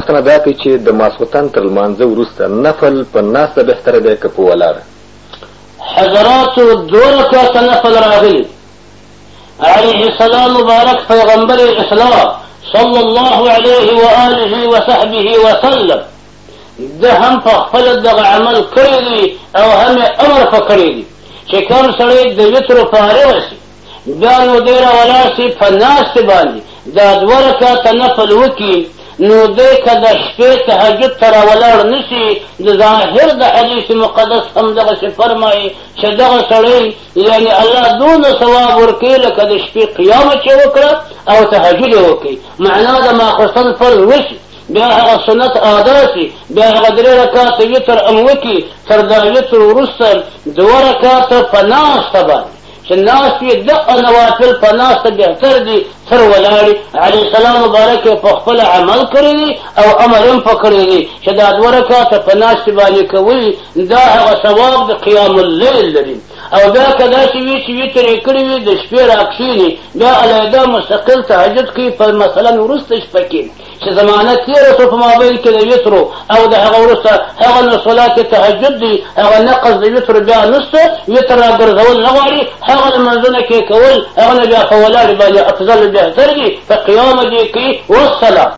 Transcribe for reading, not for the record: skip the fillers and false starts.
پوښتنه دا کوي چې د ماسخوتن تر لمانځه وروسته نفل په ناسته بهتره دی که په ولاړه؟ حضراتو 2 رکعته نفل راغلي. عليه السلام مبارک پیغمبر اسلام صلی الله علیه و آله و صحبه وسلم ده هم په خپل دغه عمل کړی دی او هم امر په کړی دی چې کوم سړی د وترو فارغ شي بیا نو دی راولاړ شي په ناستې باندې دا 2 رکعته نفل وکړي نو دی که د شپې تهجد ته راولاړ نه شي د ظاهر د حدیث مقدس هم دغسې فرمایي چې دغه سړی یعنې الله دونه ثواب ورکوي لکه د شپې قیامت چې وکړه او تهجد یې وکړي. معنا د ماخوستن فرض وشي بیا هغه سنت ادا شي بیا هغه 3 رکعته وتر هم وکړي تر دا وتر وروسته 2 رکعته په ناسته باندې چې ناست وي دغه نوافل په ناسته بهتر دي تر ولاړې. علیه السلام مبارک په خپل عمل کړی دی او امر هم په کړی دی چې دا 2 رکعته په ناستې باندې کوي دا هغه ثواب د قیام اللیل لري. او بیا که داسې وي چې وتر یې کړی وي د شپې راکښېني بیا علیحده مستقل تهجد کوي په مثلا وروسته شپه کې چې زمانه تېره شوه په مابین کې د وترو او د هغه وروسته هغه نو صلات تهجد دی هغه نقص د وترو بیا نشته وتر راګرځول نه غواړي هغه لمنځونه کې کول هغه نه بیا په ولاړې باندې افضل بهتر دي په قیام دې کوي والسلام.